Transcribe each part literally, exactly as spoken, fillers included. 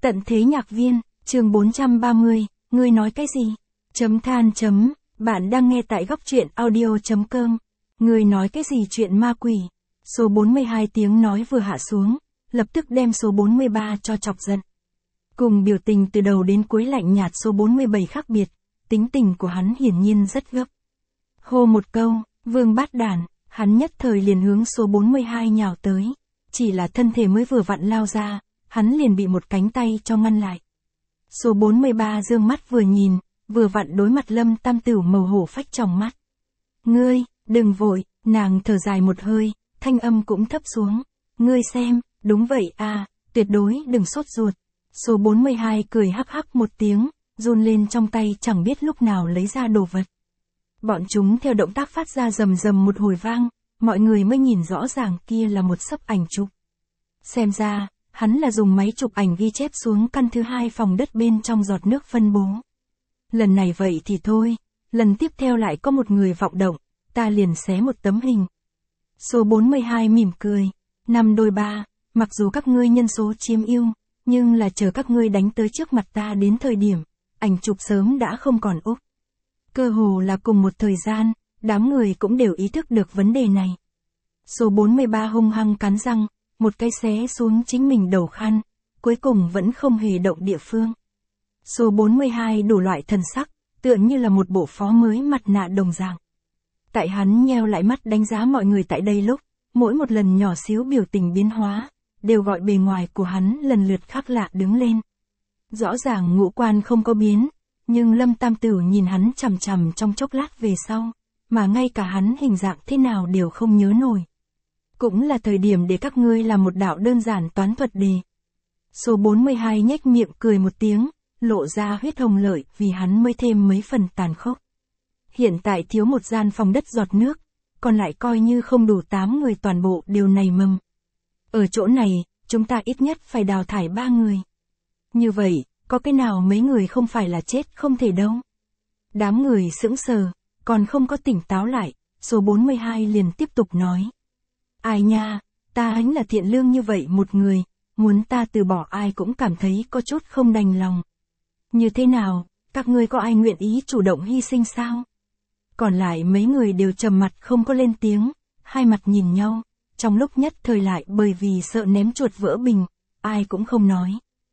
Tận thế nhạc viên, chương bốn trăm ba mươi, ngươi nói cái gì? Chấm than chấm, bạn đang nghe tại góc truyện audio chấm com. Ngươi nói cái gì chuyện ma quỷ? Số bốn mươi hai tiếng nói vừa hạ xuống, lập tức đem số bốn mươi ba cho chọc giận. Cùng biểu tình từ đầu đến cuối lạnh nhạt số bốn mươi bảy khác biệt, tính tình của hắn hiển nhiên rất gấp. Hô một câu, vương bát đản, hắn nhất thời liền hướng số bốn mươi hai nhào tới. Chỉ là thân thể mới vừa vặn lao ra, hắn liền bị một cánh tay cho ngăn lại. Số bốn mươi ba dương mắt vừa nhìn, vừa vặn đối mặt Lâm Tam Tửu màu hổ phách trong mắt. Ngươi, đừng vội, nàng thở dài một hơi, thanh âm cũng thấp xuống. Ngươi xem, đúng vậy à, tuyệt đối đừng sốt ruột. Số bốn mươi hai cười hắc hắc một tiếng, run lên trong tay chẳng biết lúc nào lấy ra đồ vật. Bọn chúng theo động tác phát ra rầm rầm một hồi vang, mọi người mới nhìn rõ ràng kia là một sấp ảnh chụp. Xem ra, hắn là dùng máy chụp ảnh ghi chép xuống căn thứ hai phòng đất bên trong giọt nước phân bố. Lần này vậy thì thôi, lần tiếp theo lại có một người vọng động, ta liền xé một tấm hình. Số bốn mươi hai mỉm cười, năm đôi ba, mặc dù các ngươi nhân số chiếm ưu, nhưng là chờ các ngươi đánh tới trước mặt ta đến thời điểm, ảnh chụp sớm đã không còn úp. Cơ hồ là cùng một thời gian, đám người cũng đều ý thức được vấn đề này. Số bốn mươi ba hung hăng cắn răng, một cái xé xuống chính mình đầu khăn, cuối cùng vẫn không hề động địa phương. Số bốn mươi hai đủ loại thần sắc, tựa như là một bộ phó mới mặt nạ đồng dạng. Tại hắn nheo lại mắt đánh giá mọi người tại đây lúc, mỗi một lần nhỏ xíu biểu tình biến hóa, đều gọi bề ngoài của hắn lần lượt khác lạ đứng lên. Rõ ràng ngũ quan không có biến, nhưng Lâm Tam Tửu nhìn hắn chằm chằm trong chốc lát về sau, mà ngay cả hắn hình dạng thế nào đều không nhớ nổi. Cũng là thời điểm để các ngươi làm một đạo đơn giản toán thuật đề. Số bốn mươi hai nhếch miệng cười một tiếng, lộ ra huyết hồng lợi vì hắn mới thêm mấy phần tàn khốc. Hiện tại thiếu một gian phòng đất giọt nước, còn lại coi như không đủ tám người toàn bộ đều nảy mầm. Ở chỗ này, chúng ta ít nhất phải đào thải ba người. Như vậy, có cái nào mấy người không phải là chết không thể đâu. Đám người sững sờ, còn không có tỉnh táo lại, số bốn mươi hai liền tiếp tục nói. Ai nha, ta hánh là thiện lương như vậy một người, muốn ta từ bỏ ai cũng cảm thấy có chút không đành lòng. Như thế nào, các ngươi có ai nguyện ý chủ động hy sinh sao? Còn lại mấy người đều trầm mặt không có lên tiếng, hai mặt nhìn nhau, trong lúc nhất thời lại bởi vì sợ ném chuột vỡ bình, ai cũng không nói.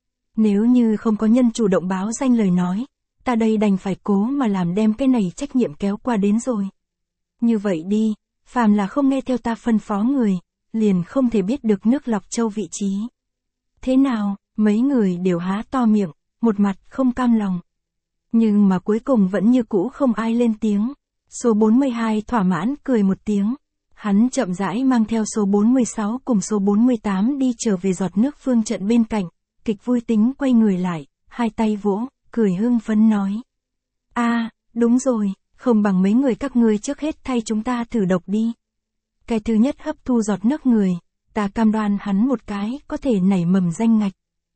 Nếu như không có nhân chủ động báo danh lời nói, ta đây đành phải cố mà làm đem cái này trách nhiệm kéo qua đến rồi. Như vậy đi, phàm là không nghe theo ta phân phó người, liền không thể biết được nước lọc châu vị trí. Thế nào, mấy người đều há to miệng, một mặt không cam lòng. Nhưng mà cuối cùng vẫn như cũ không ai lên tiếng. Số bốn mươi hai thỏa mãn cười một tiếng. Hắn chậm rãi mang theo số bốn mươi sáu cùng số bốn mươi tám đi trở về giọt nước phương trận bên cạnh. Kịch vui tính quay người lại, hai tay vỗ, cười hưng phấn nói. a à, đúng rồi, không bằng mấy người các ngươi trước hết thay chúng ta thử độc đi. Cái thứ nhất hấp thu giọt nước người, ta cam đoan hắn một cái có thể nảy mầm danh ngạch.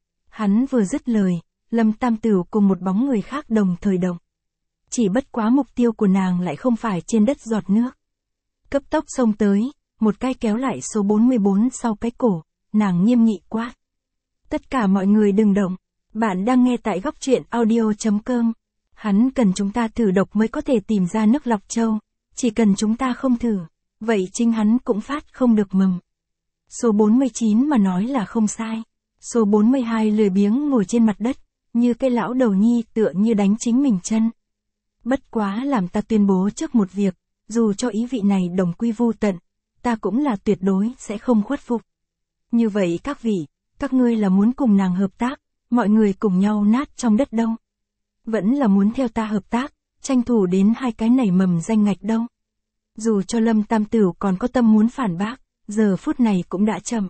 Hắn vừa dứt lời, Lâm Tam Tửu cùng một bóng người khác đồng thời động. Chỉ bất quá mục tiêu của nàng lại không phải trên đất giọt nước. Cấp tốc xông tới, một cái kéo lại số bốn mươi bốn sau cái cổ, nàng nghiêm nghị quát. Tất cả mọi người đừng động, bạn đang nghe tại góc truyện audio chấm com. Hắn cần chúng ta thử độc mới có thể tìm ra nước lọc châu, chỉ cần chúng ta không thử, vậy chính hắn cũng phát không được mầm. Số bốn mươi chín mà nói là không sai. Số bốn mươi hai lười biếng ngồi trên mặt đất, như cái lão đầu nhi tựa như đánh chính mình chân. Bất quá làm ta tuyên bố trước một việc, dù cho ý vị này đồng quy vu tận, ta cũng là tuyệt đối sẽ không khuất phục. Như vậy các vị, các ngươi là muốn cùng nàng hợp tác, mọi người cùng nhau nát trong đất đâu? Vẫn là muốn theo ta hợp tác, tranh thủ đến hai cái nảy mầm danh ngạch đâu? Dù cho Lâm Tam Tửu còn có tâm muốn phản bác, giờ phút này cũng đã chậm.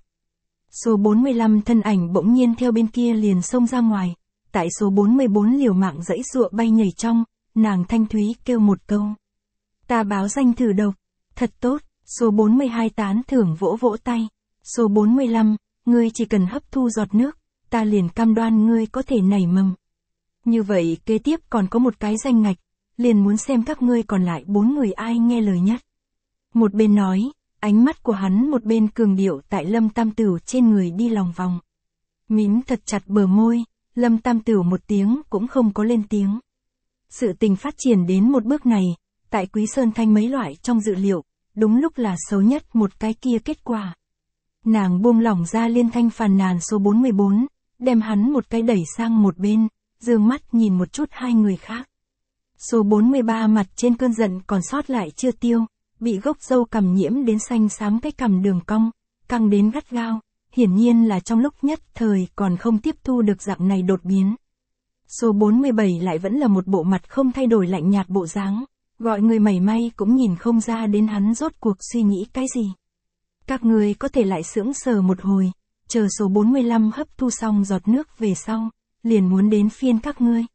Số bốn mươi lăm thân ảnh bỗng nhiên theo bên kia liền xông ra ngoài, tại số bốn mươi bốn liều mạng dãy dụa bay nhảy trong, nàng thanh thúy kêu một câu. Ta báo danh thử độc, thật tốt, số bốn mươi hai tán thưởng vỗ vỗ tay. Số bốn mươi lăm, ngươi chỉ cần hấp thu giọt nước, ta liền cam đoan ngươi có thể nảy mầm. Như vậy kế tiếp còn có một cái danh ngạch, liền muốn xem các ngươi còn lại bốn người ai nghe lời nhất. Một bên nói, ánh mắt của hắn một bên cường điệu tại Lâm Tam Tửu trên người đi lòng vòng. Mím thật chặt bờ môi, Lâm Tam Tửu một tiếng cũng không có lên tiếng. Sự tình phát triển đến một bước này, tại Quý Sơn Thanh mấy loại trong dự liệu, đúng lúc là xấu nhất một cái kia kết quả. Nàng buông lỏng ra liên thanh phàn nàn số bốn mươi bốn, đem hắn một cái đẩy sang một bên, dương mắt nhìn một chút hai người khác. Số bốn mươi ba mặt trên cơn giận còn sót lại chưa tiêu, bị gốc râu cằm nhiễm đến xanh xám cái cằm đường cong, căng đến gắt gao, hiển nhiên là trong lúc nhất thời còn không tiếp thu được dạng này đột biến. Số bốn mươi bảy lại vẫn là một bộ mặt không thay đổi lạnh nhạt bộ dáng, gọi người mảy may cũng nhìn không ra đến hắn rốt cuộc suy nghĩ cái gì. Các người có thể lại sững sờ một hồi, chờ số bốn mươi lăm hấp thu xong giọt nước về sau, liền muốn đến phiên các ngươi.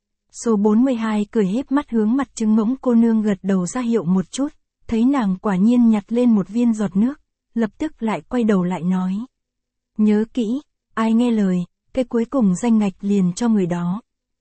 Số bốn mươi hai cười híp mắt hướng mặt trứng ngỗng cô nương gật đầu ra hiệu một chút, thấy nàng quả nhiên nhặt lên một viên giọt nước, lập tức lại quay đầu lại nói. Nhớ kỹ, ai nghe lời, cái cuối cùng danh ngạch liền cho người đó.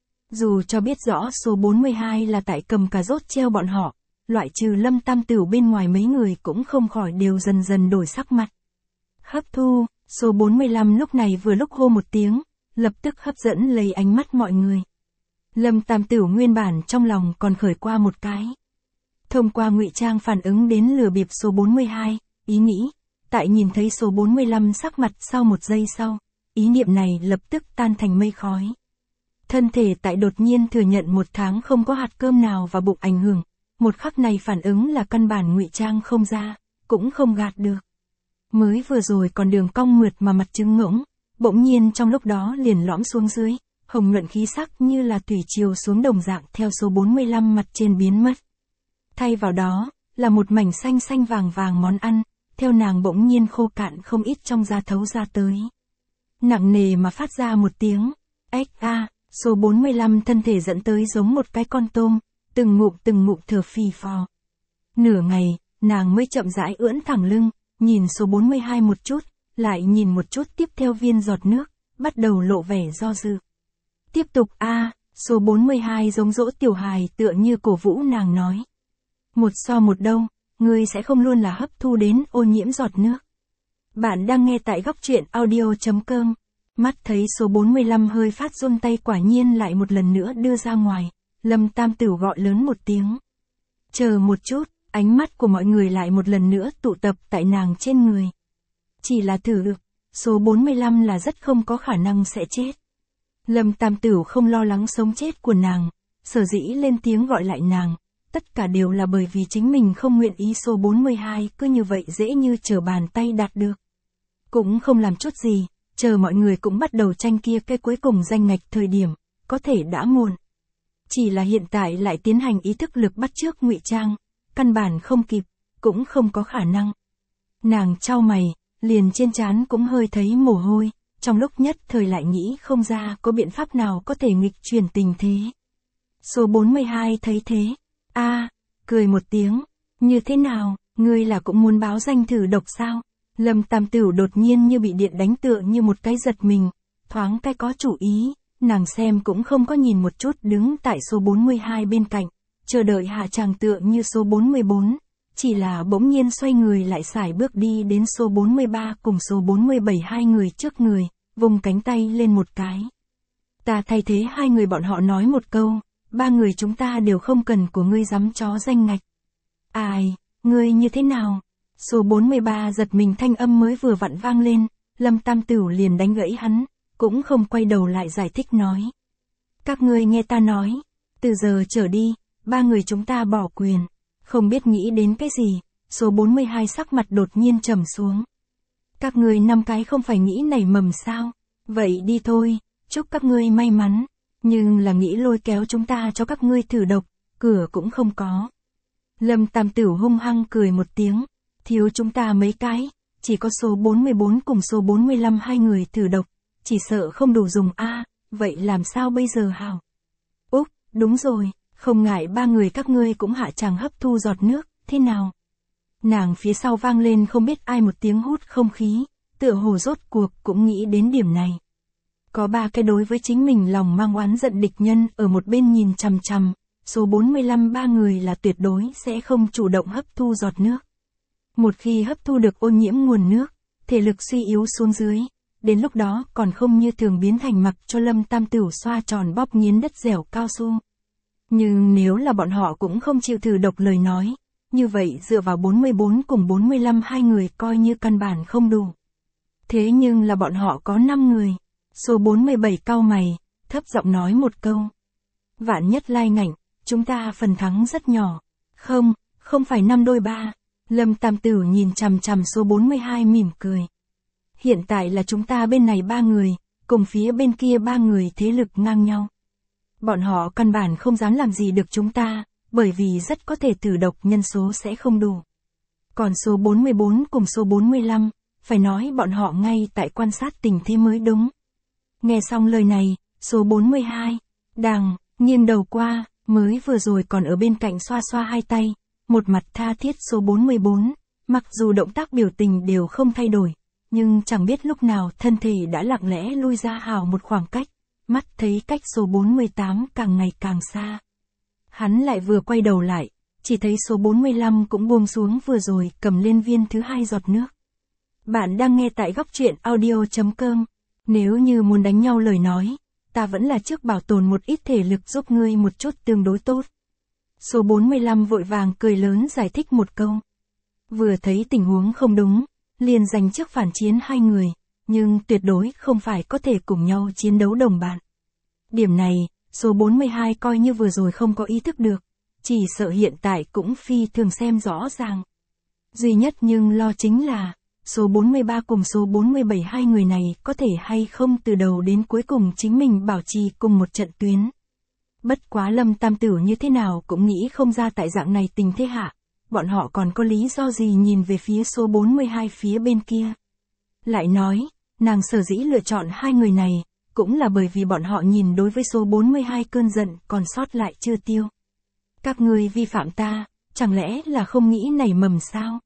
Dù cho biết rõ số bốn mươi hai là tại cầm cà rốt treo bọn họ, loại trừ Lâm Tam Tửu bên ngoài mấy người cũng không khỏi đều dần dần đổi sắc mặt. Hấp thu, số bốn mươi lăm lúc này vừa lúc hô một tiếng, lập tức hấp dẫn lấy ánh mắt mọi người. Lâm Tam Tửu nguyên bản trong lòng còn khởi qua một cái. Thông qua ngụy trang phản ứng đến lừa bịp số bốn mươi hai, ý nghĩ, tại nhìn thấy số bốn mươi lăm sắc mặt sau một giây sau, ý niệm này lập tức tan thành mây khói. Thân thể tại đột nhiên thừa nhận một tháng không có hạt cơm nào vào bụng ảnh hưởng, một khắc này phản ứng là căn bản ngụy trang không ra, cũng không gạt được. Mới vừa rồi còn đường cong mượt mà mặt trứng ngỗng, bỗng nhiên trong lúc đó liền lõm xuống dưới, hồng nhuận khí sắc như là thủy triều xuống đồng dạng theo số bốn mươi lăm mặt trên biến mất. Thay vào đó, là một mảnh xanh xanh vàng vàng món ăn, theo nàng bỗng nhiên khô cạn không ít trong da thấu ra tới. Nặng nề mà phát ra một tiếng, ếch a, số bốn mươi lăm thân thể dẫn tới giống một cái con tôm, từng ngụm từng ngụm thở phì phò. Nửa ngày, nàng mới chậm rãi ưỡn thẳng lưng, nhìn số bốn mươi hai một chút, lại nhìn một chút tiếp theo viên giọt nước, bắt đầu lộ vẻ do dự. Tiếp tục a, số bốn mươi hai giống dỗ tiểu hài tựa như cổ vũ nàng nói. Một so một đâu, ngươi sẽ không luôn là hấp thu đến ô nhiễm giọt nước. Bạn đang nghe tại góc truyện audio chấm com. Mắt thấy số bốn mươi lăm hơi phát run tay quả nhiên lại một lần nữa đưa ra ngoài, Lâm Tam Tửu gọi lớn một tiếng. Chờ một chút, ánh mắt của mọi người lại một lần nữa tụ tập tại nàng trên người. Chỉ là thử được, số bốn mươi lăm là rất không có khả năng sẽ chết. Lâm Tam Tửu không lo lắng sống chết của nàng, sở dĩ lên tiếng gọi lại nàng, tất cả đều là bởi vì chính mình không nguyện ý số bốn mươi hai cứ như vậy dễ như trở bàn tay đạt được. Cũng không làm chút gì, chờ mọi người cũng bắt đầu tranh kia cái cuối cùng danh ngạch thời điểm, có thể đã muộn. Chỉ là hiện tại lại tiến hành ý thức lực bắt chước ngụy trang, căn bản không kịp, cũng không có khả năng. Nàng chau mày, liền trên trán cũng hơi thấy mồ hôi, trong lúc nhất thời lại nghĩ không ra có biện pháp nào có thể nghịch chuyển tình thế. Số bốn mươi hai thấy thế, a, cười một tiếng, như thế nào, ngươi là cũng muốn báo danh thử độc sao? Lâm Tam Tửu đột nhiên như bị điện đánh tựa như một cái giật mình, thoáng cái có chủ ý, nàng xem cũng không có nhìn một chút đứng tại số bốn mươi hai bên cạnh, chờ đợi hạ tràng tựa như số bốn mươi bốn, chỉ là bỗng nhiên xoay người lại sải bước đi đến số bốn mươi ba cùng số bốn mươi bảy hai người trước người, vùng cánh tay lên một cái. Ta thay thế hai người bọn họ nói một câu, ba người chúng ta đều không cần của ngươi dám chó danh ngạch. Ai, ngươi như thế nào? Số bốn mươi ba giật mình thanh âm mới vừa vặn vang lên, Lâm Tam Tửu liền đánh gãy hắn, cũng không quay đầu lại giải thích nói. Các ngươi nghe ta nói, từ giờ trở đi, ba người chúng ta bỏ quyền, không biết nghĩ đến cái gì, số bốn mươi hai sắc mặt đột nhiên trầm xuống. Các ngươi năm cái không phải nghĩ nảy mầm sao, vậy đi thôi, chúc các ngươi may mắn, nhưng là nghĩ lôi kéo chúng ta cho các ngươi thử độc, cửa cũng không có. Lâm Tam Tửu hung hăng cười một tiếng. Thiếu chúng ta mấy cái, chỉ có số bốn mươi bốn cùng số bốn mươi lăm hai người thử độc, chỉ sợ không đủ dùng a, à, vậy làm sao bây giờ hảo? Úc, đúng rồi, không ngại ba người các ngươi cũng hạ tràng hấp thu giọt nước, thế nào? Nàng phía sau vang lên không biết ai một tiếng hút không khí, tựa hồ rốt cuộc cũng nghĩ đến điểm này. Có ba cái đối với chính mình lòng mang oán giận địch nhân ở một bên nhìn chằm chằm, số bốn mươi lăm ba người là tuyệt đối sẽ không chủ động hấp thu giọt nước. Một khi hấp thu được ô nhiễm nguồn nước, thể lực suy yếu xuống dưới, đến lúc đó còn không như thường biến thành mặc cho Lâm Tam Tửu xoa tròn bóp nghiến đất dẻo cao su. Nhưng nếu là bọn họ cũng không chịu thử độc lời nói, như vậy dựa vào bốn mươi bốn cùng bốn mươi lăm hai người coi như căn bản không đủ. Thế nhưng là bọn họ có năm người. Số bốn mươi bảy cau mày, thấp giọng nói một câu. Vạn nhất lai ngạnh, chúng ta phần thắng rất nhỏ. Không, không phải năm đôi ba. Lâm Tam Tửu nhìn chằm chằm số bốn mươi hai mỉm cười. Hiện tại là chúng ta bên này ba người, cùng phía bên kia ba người thế lực ngang nhau. Bọn họ căn bản không dám làm gì được chúng ta, bởi vì rất có thể thử độc nhân số sẽ không đủ. Còn số bốn mươi bốn cùng số bốn mươi lăm, phải nói bọn họ ngay tại quan sát tình thế mới đúng. Nghe xong lời này, số bốn mươi hai, đằng, nghiêng đầu qua, mới vừa rồi còn ở bên cạnh xoa xoa hai tay, một mặt tha thiết số bốn mươi bốn, mặc dù động tác biểu tình đều không thay đổi, nhưng chẳng biết lúc nào thân thể đã lặng lẽ lui ra hào một khoảng cách, mắt thấy cách số bốn mươi tám càng ngày càng xa. Hắn lại vừa quay đầu lại, chỉ thấy số bốn mươi lăm cũng buông xuống vừa rồi cầm lên viên thứ hai giọt nước. Bạn đang nghe tại góc truyện audio chấm com. Nếu như muốn đánh nhau lời nói, ta vẫn là trước bảo tồn một ít thể lực giúp ngươi một chút tương đối tốt. Số bốn mươi lăm vội vàng cười lớn giải thích một câu. Vừa thấy tình huống không đúng, liền giành trước phản chiến hai người, nhưng tuyệt đối không phải có thể cùng nhau chiến đấu đồng bạn. Điểm này, số bốn mươi hai coi như vừa rồi không có ý thức được, chỉ sợ hiện tại cũng phi thường xem rõ ràng. Duy nhất nhưng lo chính là, số bốn mươi ba cùng số bốn mươi bảy hai người này có thể hay không từ đầu đến cuối cùng chính mình bảo trì cùng một trận tuyến. Bất quá Lâm Tam Tửu như thế nào cũng nghĩ không ra tại dạng này tình thế hạ, bọn họ còn có lý do gì nhìn về phía số bốn mươi hai phía bên kia. Lại nói, nàng sở dĩ lựa chọn hai người này, cũng là bởi vì bọn họ nhìn đối với số bốn mươi hai cơn giận còn sót lại chưa tiêu. Các ngươi vi phạm ta, chẳng lẽ là không nghĩ nảy mầm sao?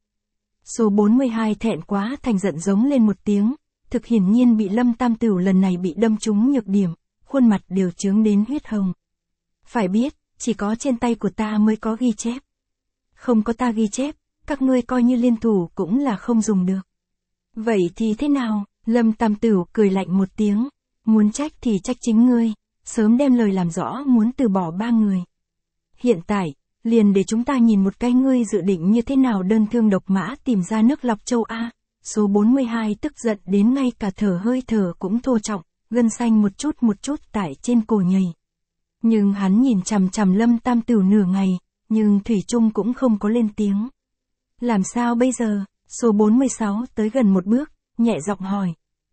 Số bốn mươi hai thẹn quá thành giận giống lên một tiếng, thực hiển nhiên bị Lâm Tam Tửu lần này bị đâm trúng nhược điểm, khuôn mặt đều chướng đến huyết hồng. Phải biết, chỉ có trên tay của ta mới có ghi chép. Không có ta ghi chép, các ngươi coi như liên thủ cũng là không dùng được. Vậy thì thế nào? Lâm Tam Tửu cười lạnh một tiếng, muốn trách thì trách chính ngươi, sớm đem lời làm rõ muốn từ bỏ ba người. Hiện tại, liền để chúng ta nhìn một cái ngươi dự định như thế nào đơn thương độc mã tìm ra nước lọc châu A. Số bốn mươi hai tức giận đến ngay cả thở hơi thở cũng thô trọng, gân xanh một chút một chút tại trên cổ nhầy. Nhưng hắn nhìn chằm chằm Lâm Tam Tửu nửa ngày, nhưng Thủy Trung cũng không có lên tiếng. Làm sao bây giờ? Số bốn mươi sáu tới gần một bước, nhẹ giọng hỏi.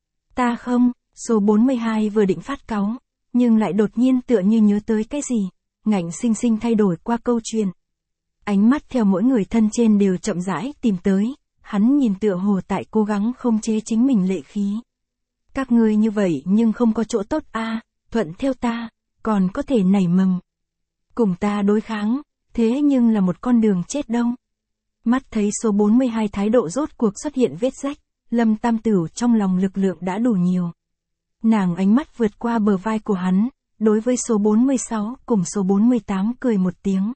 Ta không, số bốn mươi hai vừa định phát cáu, nhưng lại đột nhiên tựa như nhớ tới cái gì, ngạnh sinh sinh thay đổi qua câu chuyện. Ánh mắt theo mỗi người thân trên đều chậm rãi tìm tới, hắn nhìn tựa hồ tại cố gắng không chế chính mình lệ khí. Các ngươi như vậy nhưng không có chỗ tốt a, thuận theo ta, còn có thể nảy mầm. Cùng ta đối kháng, thế nhưng là một con đường chết đâu. Mắt thấy số bốn mươi hai thái độ rốt cuộc xuất hiện vết rách, Lâm Tam Tửu trong lòng lực lượng đã đủ nhiều. Nàng ánh mắt vượt qua bờ vai của hắn, đối với số bốn mươi sáu cùng số bốn mươi tám cười một tiếng.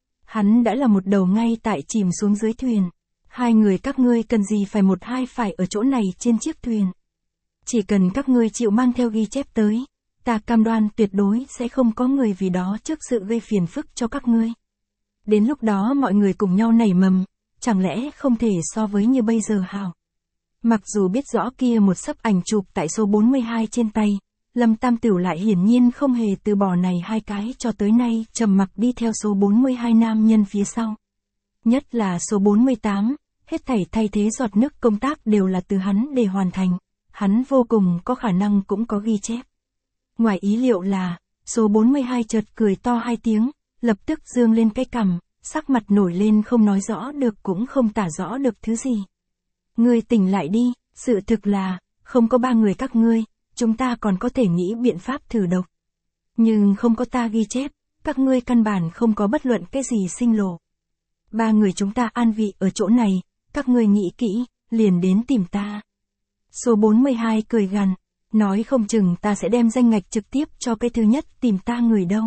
Hắn đã là một đầu ngay tại chìm xuống dưới thuyền. Hai người các ngươi cần gì phải một hai phải ở chỗ này trên chiếc thuyền. Chỉ cần các ngươi chịu mang theo ghi chép tới, ta cam đoan tuyệt đối sẽ không có người vì đó trước sự gây phiền phức cho các ngươi. Đến lúc đó mọi người cùng nhau nảy mầm, chẳng lẽ không thể so với như bây giờ hào. Mặc dù biết rõ kia một sấp ảnh chụp tại số bốn mươi hai trên tay, Lâm Tam Tửu lại hiển nhiên không hề từ bỏ này hai cái cho tới nay trầm mặc đi theo số bốn mươi hai nam nhân phía sau. Nhất là số bốn mươi tám, hết thảy thay thế giọt nước công tác đều là từ hắn để hoàn thành, hắn vô cùng có khả năng cũng có ghi chép. Ngoài ý liệu là, số bốn mươi hai chợt cười to hai tiếng, lập tức dương lên cái cằm, sắc mặt nổi lên không nói rõ được cũng không tả rõ được thứ gì. Ngươi tỉnh lại đi, sự thực là, không có ba người các ngươi, chúng ta còn có thể nghĩ biện pháp thử độc. Nhưng không có ta ghi chép, các ngươi căn bản không có bất luận cái gì sinh lộ. Ba người chúng ta an vị ở chỗ này, các ngươi nghĩ kỹ, liền đến tìm ta. Số bốn mươi hai cười gằn, nói không chừng ta sẽ đem danh ngạch trực tiếp cho cái thứ nhất tìm ta người đâu.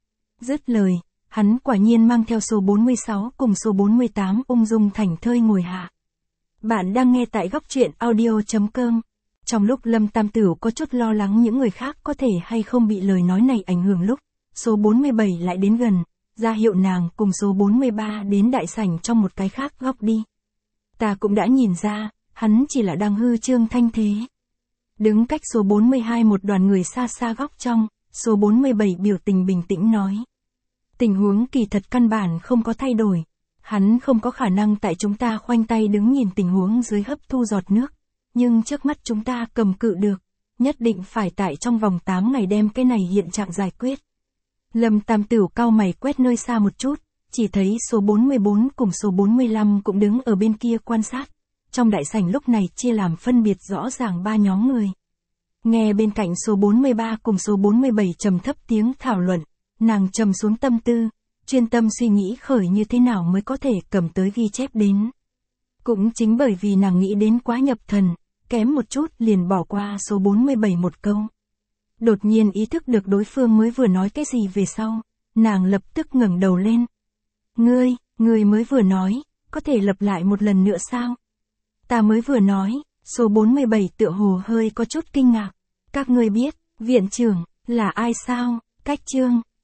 Dứt lời, hắn quả nhiên mang theo số bốn mươi sáu cùng số bốn mươi tám ung dung thảnh thơi ngồi hạ. Bạn đang nghe tại góc truyện audio chấm com. Trong Trong lúc Lâm Tam Tửu có chút lo lắng những người khác có thể hay không bị lời nói này ảnh hưởng lúc, số bốn mươi bảy lại đến gần, ra hiệu nàng cùng số bốn mươi ba đến đại sảnh trong một cái khác góc đi. Ta cũng đã nhìn ra, hắn chỉ là đang hư trương thanh thế. Đứng cách số bốn mươi hai một đoàn người xa xa góc trong, số bốn mươi bảy biểu tình bình tĩnh nói. Tình huống kỳ thật căn bản không có thay đổi. Hắn không có khả năng tại chúng ta khoanh tay đứng nhìn tình huống dưới hấp thu giọt nước. Nhưng trước mắt chúng ta cầm cự được. Nhất định phải tại trong vòng tám ngày đem cái này hiện trạng giải quyết. Lâm Tam Tửu cau mày quét nơi xa một chút. Chỉ thấy số bốn mươi bốn cùng số bốn mươi lăm cũng đứng ở bên kia quan sát. Trong đại sảnh lúc này chia làm phân biệt rõ ràng ba nhóm người. Nghe bên cạnh số bốn mươi ba cùng số bốn mươi bảy trầm thấp tiếng thảo luận. Nàng trầm xuống tâm tư, chuyên tâm suy nghĩ khởi như thế nào mới có thể cầm tới ghi chép đến. Cũng chính bởi vì nàng nghĩ đến quá nhập thần, kém một chút liền bỏ qua số bốn mươi bảy một câu. Đột nhiên ý thức được đối phương mới vừa nói cái gì về sau, nàng lập tức ngẩng đầu lên. Ngươi, ngươi mới vừa nói, có thể lặp lại một lần nữa sao? Ta mới vừa nói, số bốn mươi bảy tựa hồ hơi có chút kinh ngạc. Các ngươi biết, viện trưởng, là ai sao? Cách chương.